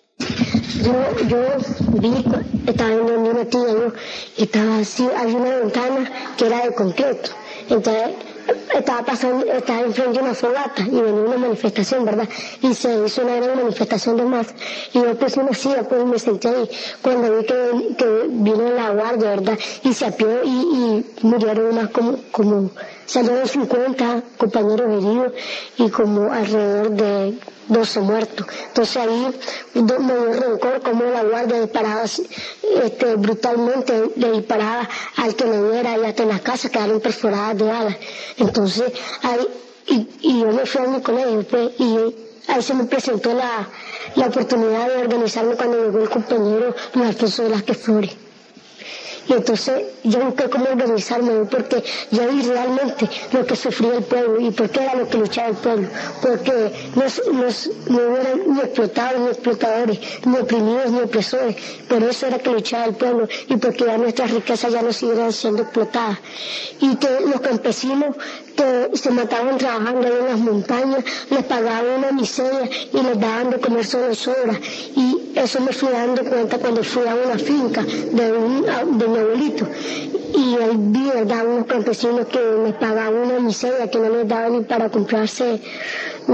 Yo, yo vi, estaba viendo una tía, yo, estaba así, había una ventana que era de concreto. Entonces, estaba pasando, estaba enfrente de una fogata y venía una manifestación, ¿verdad? Y se hizo una gran manifestación de más. Y yo puse una silla, pues me senté ahí. Cuando vi que, que vino la guardia, ¿verdad? Y se apió y, y murieron más como, como, salieron cincuenta compañeros heridos y como alrededor de doce muertos. Entonces ahí me dio rencor como la guardia disparaba este, brutalmente, le disparaba al que le diera y hasta en las casas quedaron perforadas de balas. Entonces ahí, y, y yo me fui a mi colegio pues, y ahí se me presentó la, la oportunidad de organizarme cuando llegó el compañero Luis Alfonso Velázquez Flores. Y entonces yo busqué cómo organizarme porque yo vi realmente lo que sufría el pueblo y por qué era lo que luchaba el pueblo. Porque los, los, no eran ni explotados ni explotadores, ni oprimidos ni opresores. Por eso era que luchaba el pueblo y porque ya nuestras riquezas ya no siguieran siendo explotadas. Y que los campesinos que se mataban trabajando en las montañas les pagaban una miseria y les daban de comer solo sobras. Y eso me fui dando cuenta cuando fui a una finca de un, de mi abuelito. Y ahí vi, ¿verdad?, unos campesinos que les pagaban una miseria que no les daban ni para comprarse un,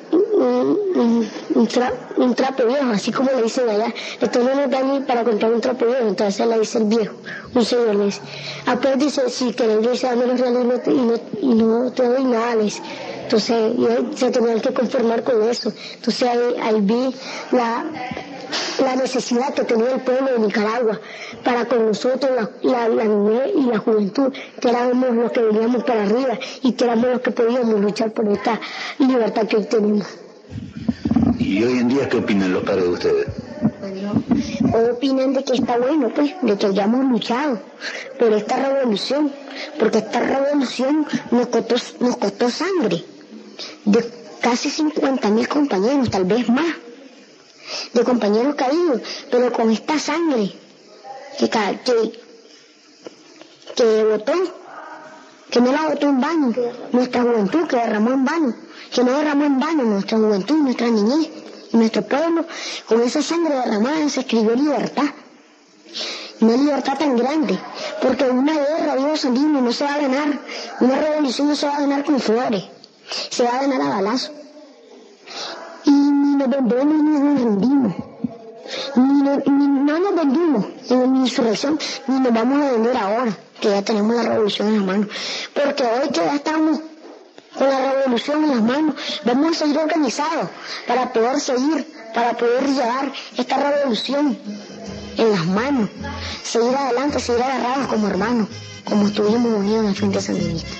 un, un, un, tra, un trapo viejo, así como le dicen allá. Esto no nos da ni para comprar un trapo viejo, entonces le dice el viejo, un señor le dice. Después dice, si querés, dice, dame los reales y no, te, y, no, y no te doy nada, le dice. Entonces, y se tenían que conformar con eso. Entonces ahí, ahí vi la, la necesidad que tenía el pueblo de Nicaragua para con nosotros, la, la, la niñez y la juventud, que éramos los que veníamos para arriba y que éramos los que podíamos luchar por esta libertad que hoy tenemos. ¿Y hoy en día qué opinan los padres de ustedes? Bueno, hoy opinan de que está bueno, pues, de que hayamos luchado por esta revolución, porque esta revolución nos costó, nos costó sangre, de casi cincuenta mil compañeros, tal vez más, de compañeros caídos, pero con esta sangre que, que, que botó, que no la botó en vano, nuestra juventud que derramó en vano, que no derramó en vano nuestra juventud, nuestra niñez, nuestro pueblo, con esa sangre derramada se escribió libertad. Una libertad tan grande, porque una guerra, Dios Sandino, no se va a ganar, una revolución no se va a ganar con flores, se va a ganar a balazo. Y ni nos vendemos ni nos rendimos, ni, no, ni no nos vendimos en la insurrección, ni nos vamos a vender ahora, que ya tenemos la revolución en las manos, porque hoy que ya estamos con la revolución en las manos, vamos a seguir organizados para poder seguir, para poder llevar esta revolución en las manos, seguir adelante, seguir agarrados como hermanos, como estuvimos unidos en el Frente Sandinista.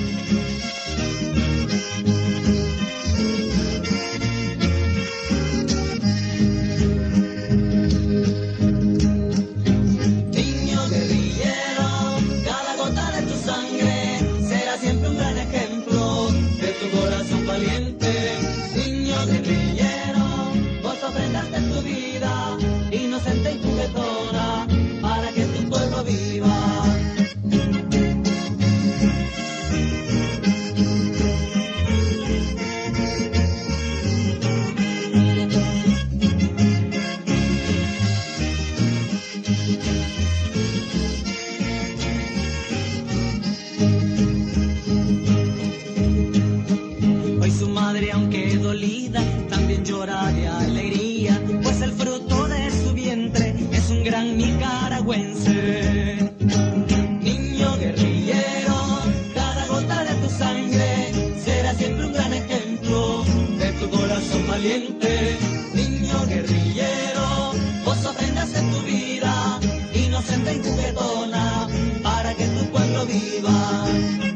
Niño guerrillero, cada gota de tu sangre será siempre un gran ejemplo de tu corazón valiente. Niño guerrillero, vos ofrendaste tu vida inocente y juguetona para que tu pueblo viva. Hoy su madre, aunque dolida, también llora de alegría, pues el fruto de su vientre es un gran nicaragüense. Niño guerrillero, cada gota de tu sangre será siempre un gran ejemplo de tu corazón valiente. Niño guerrillero, vos ofrendaste tu vida inocente y juguetona para que tu pueblo viva.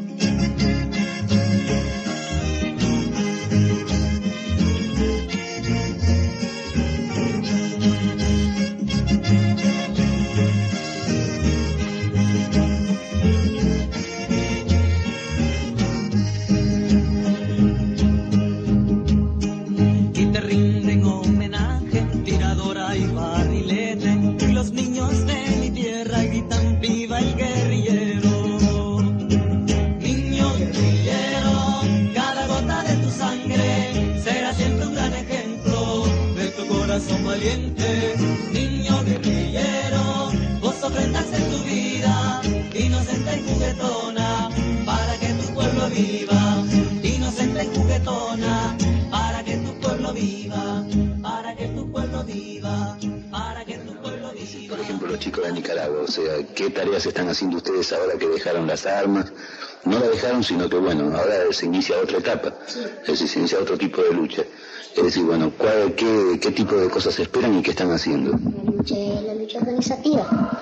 Son valientes, niño guerrillero, vos ofrendaste tu vida inocente y juguetona para que tu pueblo viva, inocente y juguetona para que tu pueblo viva, para que tu pueblo viva, para que tu pueblo viva. Por ejemplo, los chicos de Nicaragua, o sea, ¿qué tareas están haciendo ustedes ahora que dejaron las armas? No la dejaron, sino que bueno, ahora se inicia otra etapa, sí. Es decir, se inicia otro tipo de lucha. Es decir, bueno, ¿cuál, qué, ¿qué tipo de cosas esperan y qué están haciendo? La lucha, la lucha organizativa.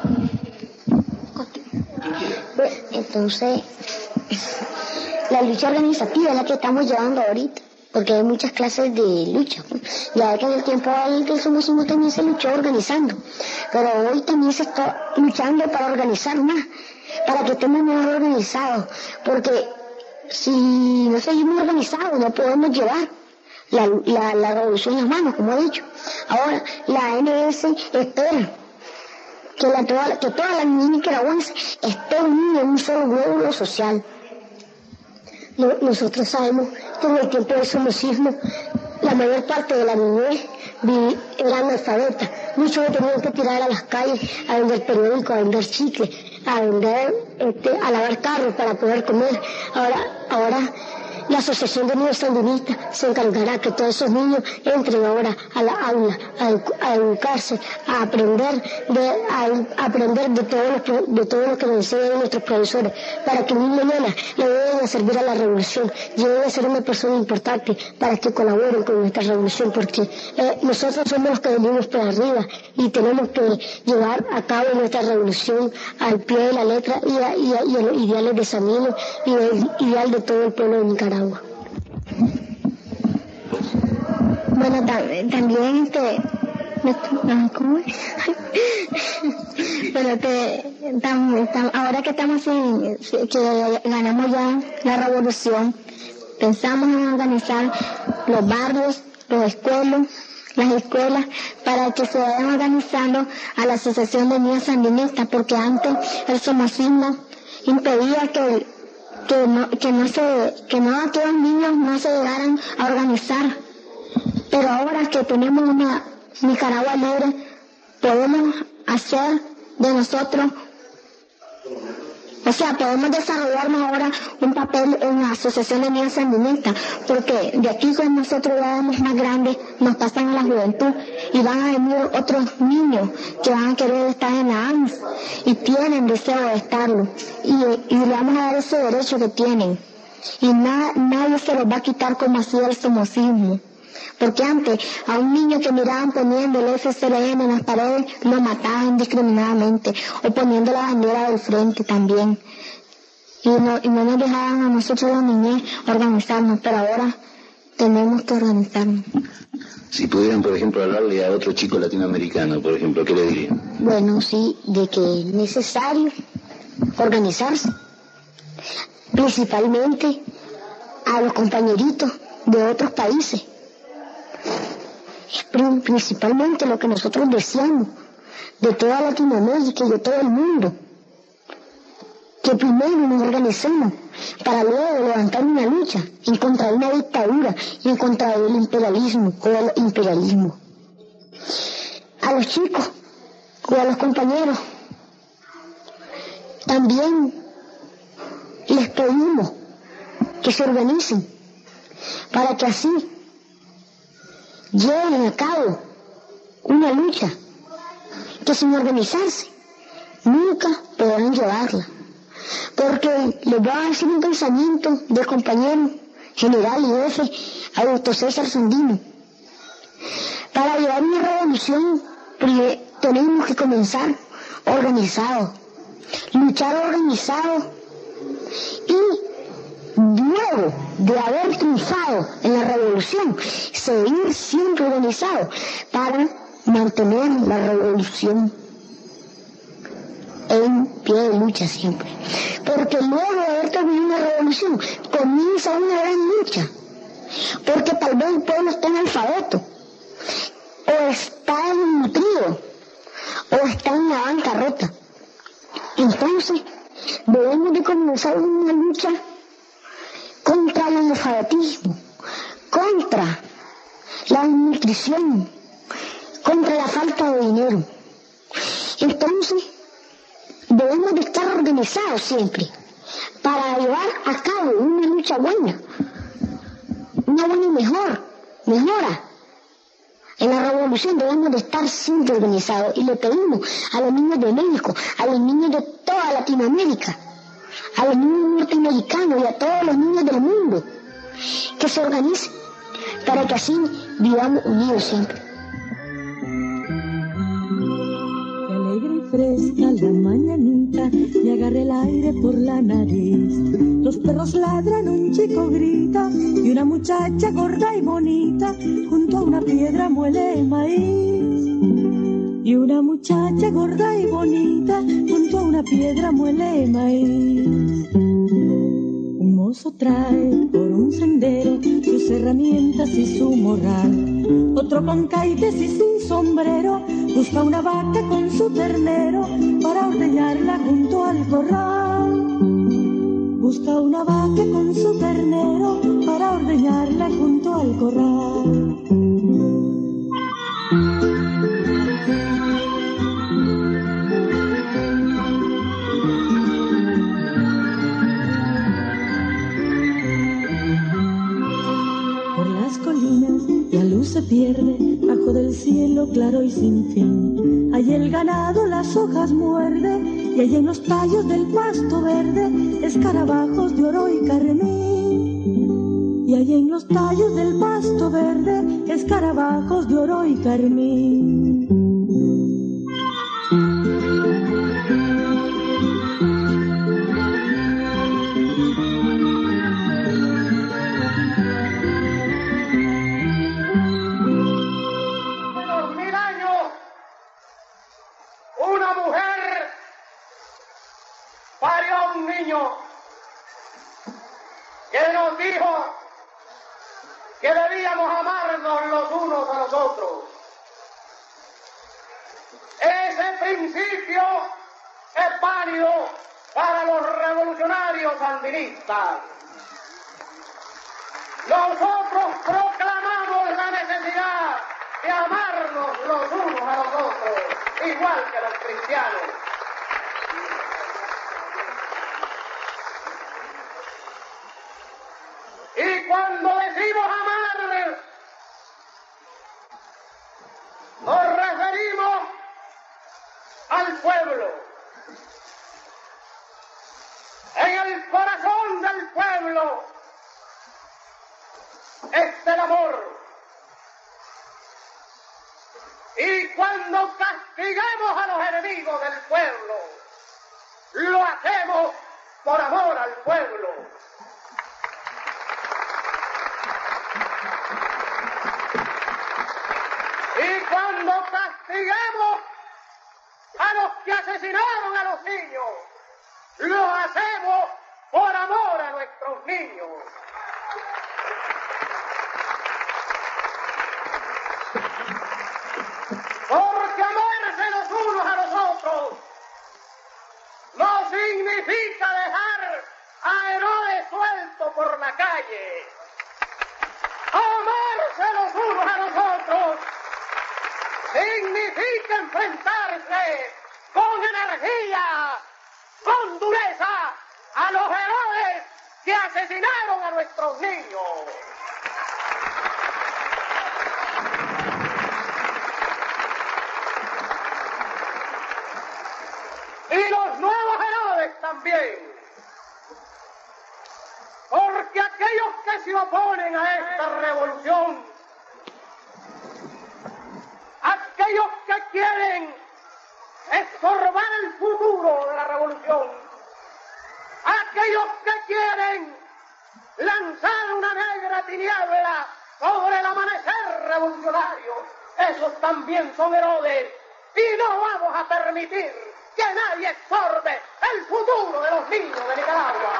Bueno, entonces, la lucha organizativa es la que estamos llevando ahorita, porque hay muchas clases de lucha. Ya que en el tiempo del somocismo también se luchó organizando, pero hoy también se está luchando para organizar más, para que estemos mejor organizados, porque si no seguimos organizados no podemos llevar La, la, la revolución en las manos, como he dicho. Ahora, la A N S espera que, la, toda, que toda la niñez nicaragüense esté unida en un solo glóbulo social. No, nosotros sabemos que en el tiempo del somocismo la mayor parte de la niñez era analfabeta. Muchos tenían que tirar a las calles a vender periódicos, a vender chicles, a vender, este, a lavar carros para poder comer. Ahora, ahora la Asociación de Niños Sandinistas se encargará que todos esos niños entren ahora a la aula, a, edu a educarse, a aprender de, a, a aprender de todo, lo, de todo lo que nos enseñan nuestros profesores, para que ni mañana le vayan a servir a la revolución, lleguen a ser una persona importante para que colaboren con nuestra revolución, porque eh, nosotros somos los que venimos por arriba y tenemos que llevar a cabo nuestra revolución al pie de la letra y a, y a, y a los ideales de Sandino y el ideal de todo el pueblo de Nicaragua. Bueno, tam también este, ¿cómo es? Bueno, que tam tam ahora que estamos en, que ganamos ya la revolución, pensamos en organizar los barrios, los escuelos, las escuelas, para que se vayan organizando a la Asociación de Niños Sandinistas, porque antes el somocismo impedía que que no, que no se, que no aquellos niños no se llegaran a organizar. Pero ahora que tenemos una Nicaragua libre, podemos hacer de nosotros, o sea, podemos desarrollarnos ahora un papel en la Asociación de Niños Sandinistas, porque de aquí con nosotros ya vamos más grandes, nos pasan a la juventud y van a venir otros niños que van a querer estar en la A N S y tienen deseo de estarlo, y, y le vamos a dar ese derecho que tienen, y na, nadie se los va a quitar como hacía el somocismo. Porque antes a un niño que miraban poniendo el F C L N en las paredes lo mataban indiscriminadamente, o poniendo la bandera del frente también, y no, y no nos dejaban a nosotros los niños organizarnos, pero ahora tenemos que organizarnos. Si pudieran, por ejemplo, hablarle a otro chico latinoamericano, por ejemplo, ¿qué le dirían? Bueno, sí, de que es necesario organizarse, principalmente a los compañeritos de otros países. Principalmente lo que nosotros deseamos de toda Latinoamérica y de todo el mundo, que primero nos organicemos para luego levantar una lucha en contra de una dictadura y en contra del imperialismo o del imperialismo. A los chicos o a los compañeros también les pedimos que se organicen para que así lleven a cabo una lucha que sin organizarse nunca podrán llevarla, porque les voy a decir un pensamiento del compañero general y jefe Augusto César Sandino. Para llevar una revolución tenemos que comenzar organizados, luchar organizados, y luego de haber triunfado en la revolución, seguir siempre organizados para mantener la revolución en pie de lucha siempre. Porque luego de haber terminado una revolución, comienza una gran lucha. Porque tal vez el pueblo está analfabeto, o está desnutrido, o está en la bancarrota. Entonces, debemos de comenzar una lucha contra el analfabetismo, contra la desnutrición, contra la falta de dinero. Entonces, debemos de estar organizados siempre para llevar a cabo una lucha buena, una buena y mejor, mejora. En la revolución debemos de estar siempre organizados, y le pedimos a los niños de México, a los niños de toda Latinoamérica, a los niños norteamericanos y a todos los niños del mundo, que se organicen para que así vivamos unidos siempre. Qué alegre y fresca la mañanita, me agarré el aire por la nariz. Los perros ladran, un chico grita, y una muchacha gorda y bonita junto a una piedra muele el maíz. Y una muchacha gorda y bonita junto a una piedra muele el maíz. Un mozo trae por un sendero sus herramientas y su morral. Otro con caites y sin sombrero busca una vaca con su ternero para ordeñarla junto al corral. Busca una vaca con su ternero para ordeñarla junto al corral. se pierde bajo del cielo claro y sin fin. Allí el ganado las hojas muerde y allí en los tallos del pasto verde escarabajos de oro y carmín. Y allí en los tallos del pasto verde escarabajos de oro y carmín. Que nos dijo que debíamos amarnos los unos a los otros. Ese principio es válido para los revolucionarios sandinistas. Nosotros proclamamos la necesidad de amarnos los unos a los otros, igual que los cristianos. Y cuando decimos amar, nos referimos al pueblo. En el corazón del pueblo está el amor. Y cuando castigamos a los enemigos del pueblo, lo hacemos por amor al pueblo. Y cuando castigamos a los que asesinaron a los niños, lo hacemos por amor a nuestros niños. Porque amarse los unos a los otros no significa dejar a Herodes suelto por la calle. Amarse los unos a los otros significa enfrentarse con energía, con dureza, a los Herodes que asesinaron a nuestros niños. Y los nuevos Herodes también. Porque aquellos que se oponen a esta revolución, aquellos que quieren estorbar el futuro de la revolución, aquellos que quieren lanzar una negra tiniebla sobre el amanecer revolucionario, esos también son Herodes, y no vamos a permitir que nadie estorbe el futuro de los niños de Nicaragua.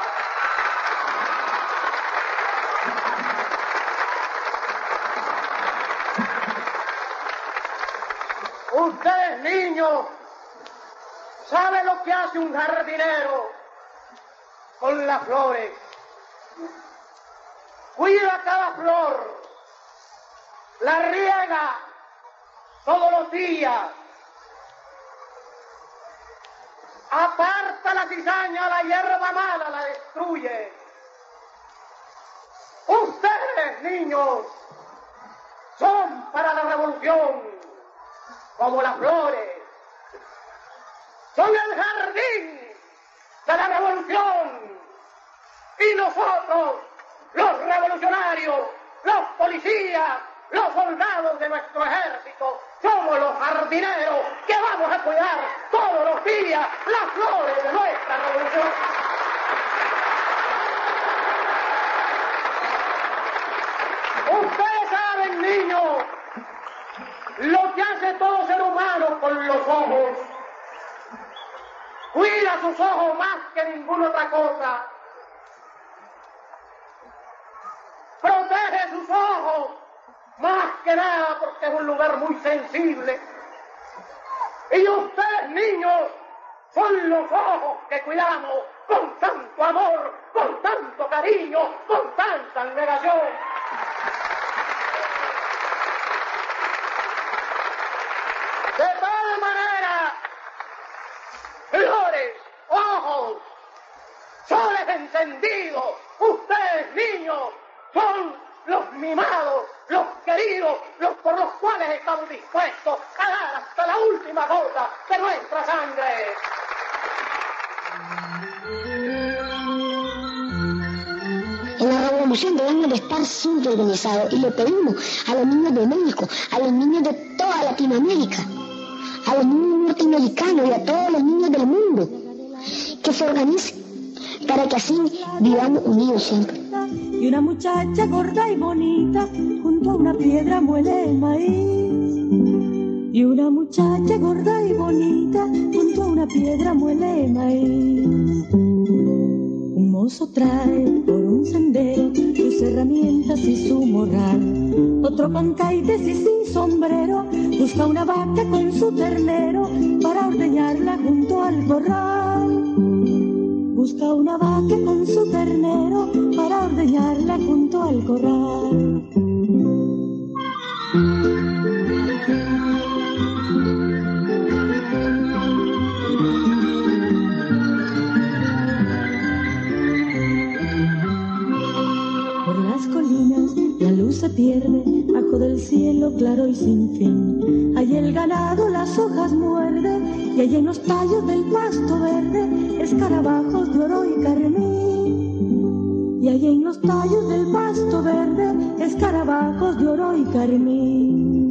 Ustedes, niños, ¿saben lo que hace un jardinero con las flores? Cuida cada flor, la riega todos los días, aparta la cizaña, la hierba mala la destruye. Ustedes, niños, son para la revolución como las flores, son el jardín de la revolución, y nosotros, los revolucionarios, los policías, los soldados de nuestro ejército, somos los jardineros que vamos a cuidar todos los días las flores de nuestra revolución. Ustedes saben, niños, lo que hace todo ser humano con los ojos. Cuida sus ojos más que ninguna otra cosa. Protege sus ojos más que nada porque es un lugar muy sensible. Y ustedes, niños, son los ojos que cuidamos con tanto amor, con tanto cariño, con tanta abnegación. De tal manera, flores, ojos, soles encendidos, ustedes, niños, son los mimados, los queridos motivos los por los cuales estamos dispuestos a dar hasta la última gota de nuestra sangre. En la revolución debemos de estar siempre organizados y le pedimos a los niños de México, a los niños de toda Latinoamérica, a los niños norteamericanos y a todos los niños del mundo que se organicen para que así vivamos unidos siempre. Y una muchacha gorda y bonita junto a una piedra muele el maíz. Y una muchacha gorda y bonita junto a una piedra muele el maíz. Un mozo trae por un sendero sus herramientas y su morral. Otro con caites y sin sombrero busca una vaca con su ternero para ordeñarla junto al corral. Busca una vaca con su ternero para ordeñarla junto al corral. Por las colinas la luz se pierde bajo del cielo claro y sin fin. Allí el ganado las hojas muerde y allí en los tallos del pasto verde escarabajos de oro y carmín. Y allí en los tallos del pasto verde escarabajos de oro y carmín.